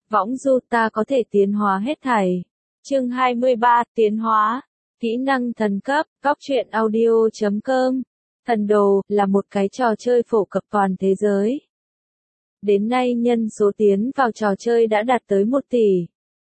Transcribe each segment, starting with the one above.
Võng du ta có thể tiến hóa hết thảy. Chương 23, tiến hóa. Kỹ năng thần cấp, Cóc truyện audio.com. Thần đồ là một cái trò chơi phổ cập toàn thế giới. Đến nay nhân số tiến vào trò chơi đã đạt tới 1 tỷ.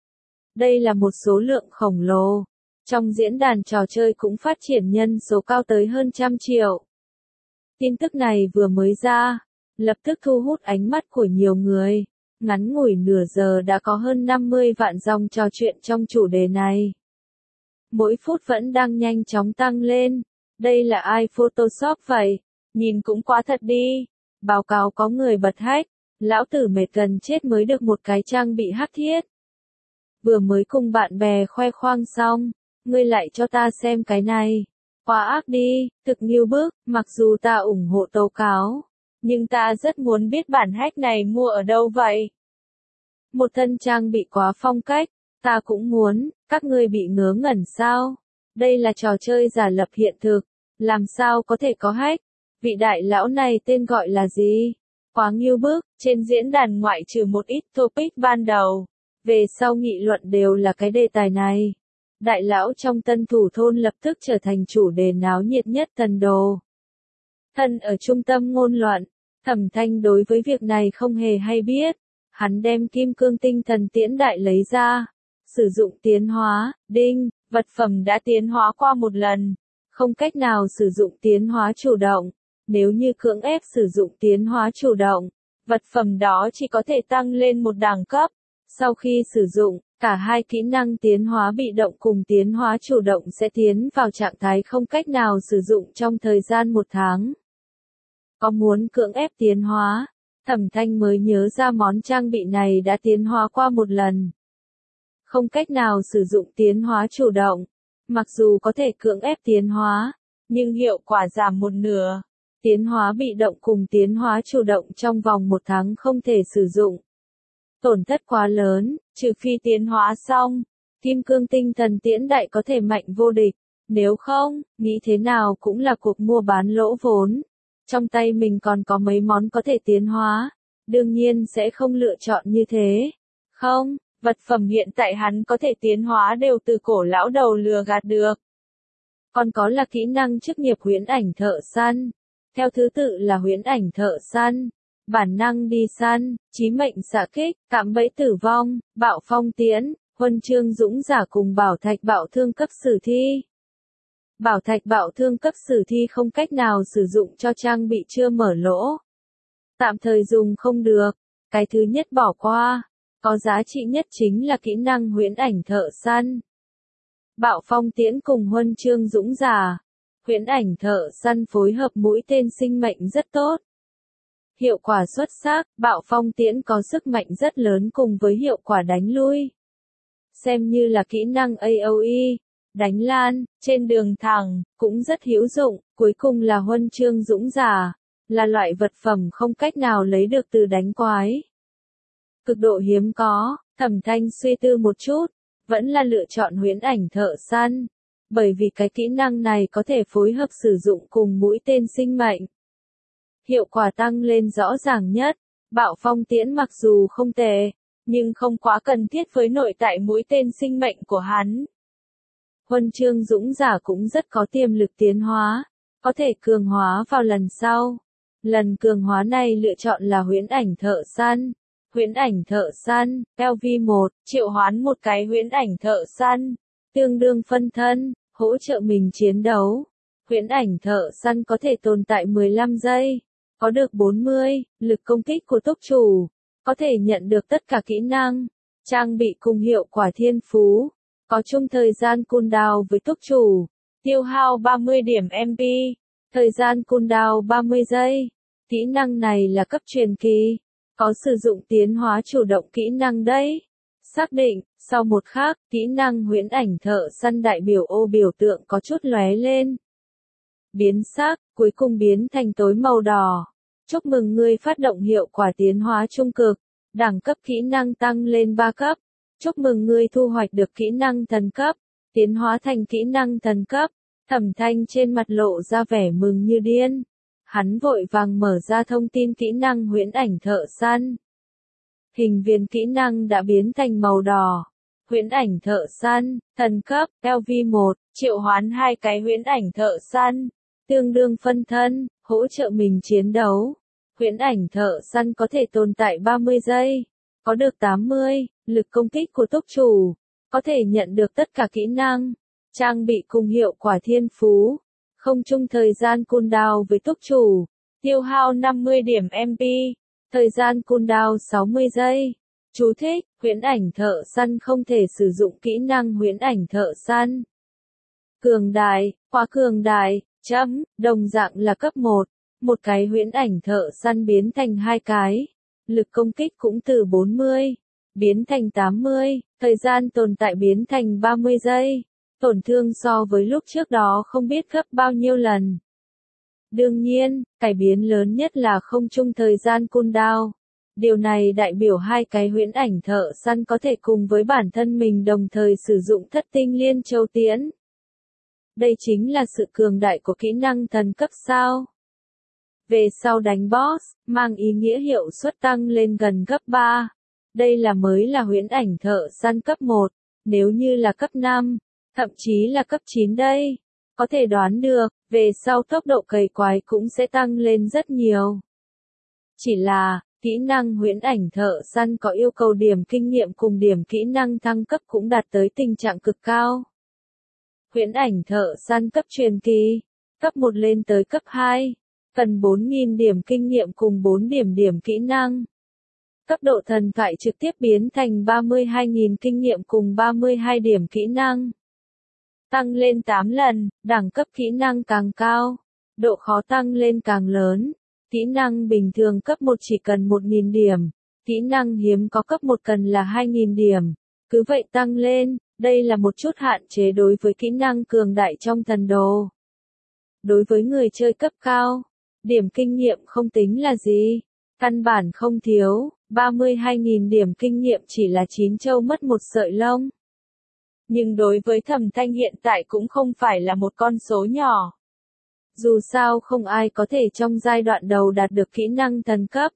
Đây là một số lượng khổng lồ. Trong diễn đàn trò chơi cũng phát triển nhân số cao tới hơn 100 triệu. Tin tức này vừa mới ra, lập tức thu hút ánh mắt của nhiều người. Ngắn ngủi nửa giờ đã có hơn 50 vạn dòng trò chuyện trong chủ đề này. Mỗi phút vẫn đang nhanh chóng tăng lên. Đây là ai Photoshop vậy? Nhìn cũng quá thật đi. Báo cáo có người bật hack. Lão tử mệt gần chết mới được một cái trang bị hack thiết. Vừa mới cùng bạn bè khoe khoang xong. Ngươi lại cho ta xem cái này. Quá ác đi, thực nghiêu bức, mặc dù ta ủng hộ tố cáo. Nhưng ta rất muốn biết bản hack này mua ở đâu vậy? Một thân trang bị quá phong cách, ta cũng muốn, các ngươi bị ngớ ngẩn sao? Đây là trò chơi giả lập hiện thực, làm sao có thể có hack? Vị đại lão này tên gọi là gì? Quá nghiêu bức, trên diễn đàn ngoại trừ một ít topic ban đầu, về sau nghị luận đều là cái đề tài này. Đại lão trong Tân Thủ thôn lập tức trở thành chủ đề náo nhiệt nhất thần đồ. Thân ở trung tâm ngôn luận, Thẩm Thanh đối với việc này không hề hay biết. Hắn đem kim cương tinh thần tiễn đại lấy ra. Sử dụng tiến hóa, đinh, vật phẩm đã tiến hóa qua một lần. Không cách nào sử dụng tiến hóa chủ động. Nếu như cưỡng ép sử dụng tiến hóa chủ động, vật phẩm đó chỉ có thể tăng lên một đẳng cấp. Sau khi sử dụng, cả hai kỹ năng tiến hóa bị động cùng tiến hóa chủ động sẽ tiến vào trạng thái không cách nào sử dụng trong thời gian 1 tháng. Có muốn cưỡng ép tiến hóa? Thẩm Thanh mới nhớ ra món trang bị này đã tiến hóa qua một lần. Không cách nào sử dụng tiến hóa chủ động. Mặc dù có thể cưỡng ép tiến hóa, nhưng hiệu quả giảm 1/2. Tiến hóa bị động cùng tiến hóa chủ động trong vòng 1 tháng không thể sử dụng. Tổn thất quá lớn, trừ phi tiến hóa xong, kim cương tinh thần tiễn đại có thể mạnh vô địch. Nếu không, nghĩ thế nào cũng là cuộc mua bán lỗ vốn. Trong tay mình còn có mấy món có thể tiến hóa, đương nhiên sẽ không lựa chọn như thế. Không, vật phẩm hiện tại hắn có thể tiến hóa đều từ cổ lão đầu lừa gạt được. Còn có là kỹ năng chức nghiệp huyễn ảnh thợ săn. Theo thứ tự là huyễn ảnh thợ săn, bản năng đi săn, chí mệnh xạ kích, cạm bẫy tử vong, bạo phong tiễn, huân chương dũng giả cùng bảo thạch bạo thương cấp sử thi. Bảo thạch bạo thương cấp sử thi không cách nào sử dụng cho trang bị chưa mở lỗ. Tạm thời dùng không được. Cái thứ nhất bỏ qua. Có giá trị nhất chính là kỹ năng huyễn ảnh thợ săn. Bạo phong tiễn cùng huân chương dũng giả. Huyễn ảnh thợ săn phối hợp mũi tên sinh mệnh rất tốt. Hiệu quả xuất sắc, bạo phong tiễn có sức mạnh rất lớn cùng với hiệu quả đánh lui. Xem như là kỹ năng AoE. Đánh lan, trên đường thẳng, cũng rất hữu dụng. Cuối cùng là huân chương dũng giả, là loại vật phẩm không cách nào lấy được từ đánh quái. Cực độ hiếm có, Thẩm Thanh suy tư một chút, vẫn là lựa chọn huyễn ảnh thợ săn. Bởi vì cái kỹ năng này có thể phối hợp sử dụng cùng mũi tên sinh mệnh. Hiệu quả tăng lên rõ ràng nhất. Bạo phong tiễn mặc dù không tệ, nhưng không quá cần thiết với nội tại mũi tên sinh mệnh của hắn. Huân chương dũng giả cũng rất có tiềm lực tiến hóa, có thể cường hóa vào lần sau. Lần cường hóa này lựa chọn là huyễn ảnh thợ săn. Huyễn ảnh thợ săn, LV1, triệu hoán một cái huyễn ảnh thợ săn, tương đương phân thân, hỗ trợ mình chiến đấu. Huyễn ảnh thợ săn có thể tồn tại 15 giây, có được 40, lực công kích của túc chủ, có thể nhận được tất cả kỹ năng, trang bị cùng hiệu quả thiên phú. Có chung thời gian cooldown với túc chủ, tiêu hao 30 điểm MP, thời gian cooldown 30 giây. Kỹ năng này là cấp truyền kỳ, có sử dụng tiến hóa chủ động kỹ năng đấy. Xác định, sau một khắc, kỹ năng huyễn ảnh thợ săn đại biểu ô biểu tượng có chút lóe lên. Biến sắc, cuối cùng biến thành tối màu đỏ. Chúc mừng ngươi phát động hiệu quả tiến hóa trung cực, đẳng cấp kỹ năng tăng lên 3 cấp. Chúc mừng ngươi thu hoạch được kỹ năng thần cấp, tiến hóa thành kỹ năng thần cấp. Thẩm Thanh trên mặt lộ ra vẻ mừng như điên. Hắn vội vàng mở ra thông tin kỹ năng huyễn ảnh thợ săn. Hình viên kỹ năng đã biến thành màu đỏ. Huyễn ảnh thợ săn, thần cấp, LV1, triệu hoán 2 cái huyễn ảnh thợ săn, tương đương phân thân, hỗ trợ mình chiến đấu. Huyễn ảnh thợ săn có thể tồn tại 30 giây, có được 80, lực công kích của túc chủ, có thể nhận được tất cả kỹ năng, trang bị cùng hiệu quả thiên phú, không chung thời gian cooldown với túc chủ, tiêu hao 50 điểm MP, thời gian cooldown 60 giây. Chú thích, huyễn ảnh thợ săn không thể sử dụng kỹ năng huyễn ảnh thợ săn. Cường đại, quá cường đại, đồng dạng là cấp 1. Một cái huyễn ảnh thợ săn biến thành 2 cái. Lực công kích cũng từ 40, biến thành 80, thời gian tồn tại biến thành 30 giây. Tổn thương so với lúc trước đó không biết gấp bao nhiêu lần. Đương nhiên, cải biến lớn nhất là không chung thời gian cooldown. Điều này đại biểu 2 cái huyễn ảnh thợ săn có thể cùng với bản thân mình đồng thời sử dụng thất tinh liên châu tiễn. Đây chính là sự cường đại của kỹ năng thần cấp sao. Về sau đánh boss, mang ý nghĩa hiệu suất tăng lên gần gấp 3. Đây mới là huyễn ảnh thợ săn cấp 1, nếu như là cấp 5, thậm chí là cấp 9 đây. Có thể đoán được, về sau tốc độ cày quái cũng sẽ tăng lên rất nhiều. Chỉ là, kỹ năng huyễn ảnh thợ săn có yêu cầu điểm kinh nghiệm cùng điểm kỹ năng thăng cấp cũng đạt tới tình trạng cực cao. Huyễn ảnh thợ săn cấp truyền kỳ, cấp 1 lên tới cấp 2, cần 4.000 điểm kinh nghiệm cùng 4 điểm kỹ năng. Cấp độ thần thoại trực tiếp biến thành 32.000 kinh nghiệm cùng 32 điểm kỹ năng. Tăng lên 8 lần, đẳng cấp kỹ năng càng cao, độ khó tăng lên càng lớn. Kỹ năng bình thường cấp 1 chỉ cần 1.000 điểm, kỹ năng hiếm có cấp 1 cần là 2.000 điểm, cứ vậy tăng lên, đây là một chút hạn chế đối với kỹ năng cường đại trong thần đồ. Đối với người chơi cấp cao, điểm kinh nghiệm không tính là gì, căn bản không thiếu, 32.000 điểm kinh nghiệm chỉ là 9 châu mất một sợi lông. Nhưng đối với Thẩm Thanh hiện tại cũng không phải là một con số nhỏ. Dù sao không ai có thể trong giai đoạn đầu đạt được kỹ năng thần cấp.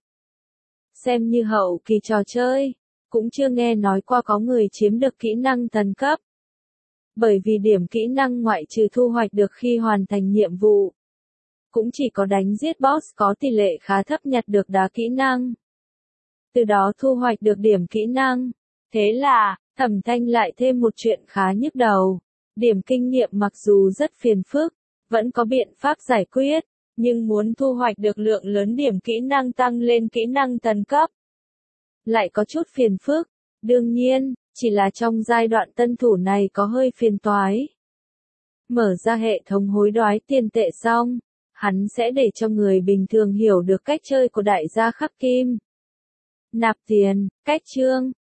Xem như hậu kỳ trò chơi, cũng chưa nghe nói qua có người chiếm được kỹ năng thần cấp. Bởi vì điểm kỹ năng ngoại trừ thu hoạch được khi hoàn thành nhiệm vụ, cũng chỉ có đánh giết boss có tỷ lệ khá thấp nhặt được đá kỹ năng. Từ đó thu hoạch được điểm kỹ năng. Thế là, Thẩm Thanh lại thêm một chuyện khá nhức đầu. Điểm kinh nghiệm mặc dù rất phiền phức, vẫn có biện pháp giải quyết, nhưng muốn thu hoạch được lượng lớn điểm kỹ năng tăng lên kỹ năng thần cấp, lại có chút phiền phức. Đương nhiên, chỉ là trong giai đoạn tân thủ này có hơi phiền toái. Mở ra hệ thống hối đoái tiền tệ xong, hắn sẽ để cho người bình thường hiểu được cách chơi của đại gia Khắc Kim. Nạp tiền, cách chương,